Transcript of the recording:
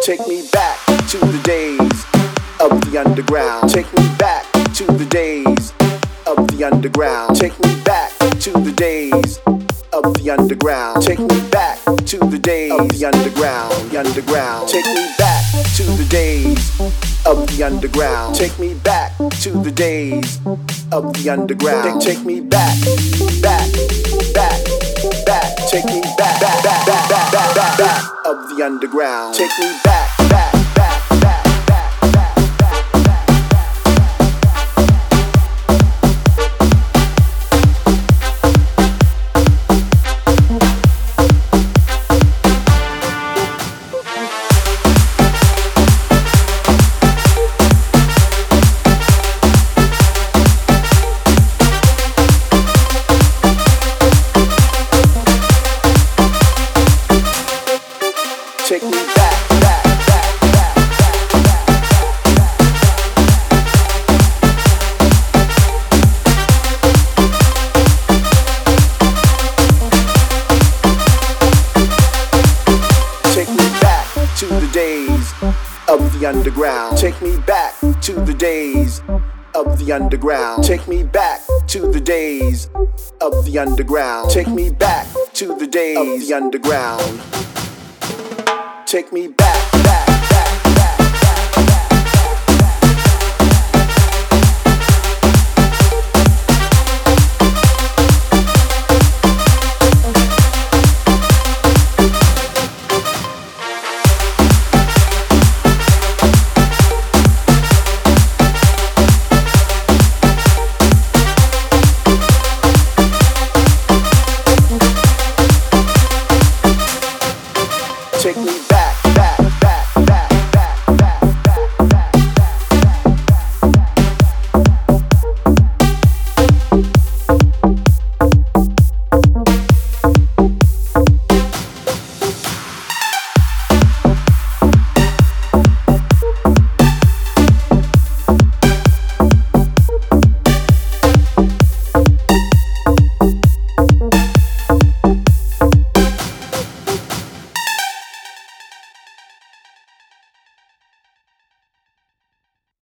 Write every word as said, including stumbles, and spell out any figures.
Take me back to the days of the underground. Take me back to the days of the underground. Take me back to the days of the underground. Take me back to the days of the underground. The underground. Take me back to the days of the underground. Take me back to the days of the underground. Take me back, back, back, back. Take me back, back, back, back, back, back, back, back of the underground. Take me back, back, back, back, back, back, back, back, take me back, back, back, back, back, take me back to the days of the underground. Take me back to the days of the underground. Take me back to the days of the underground. Take me back to the days of the underground. Take me back.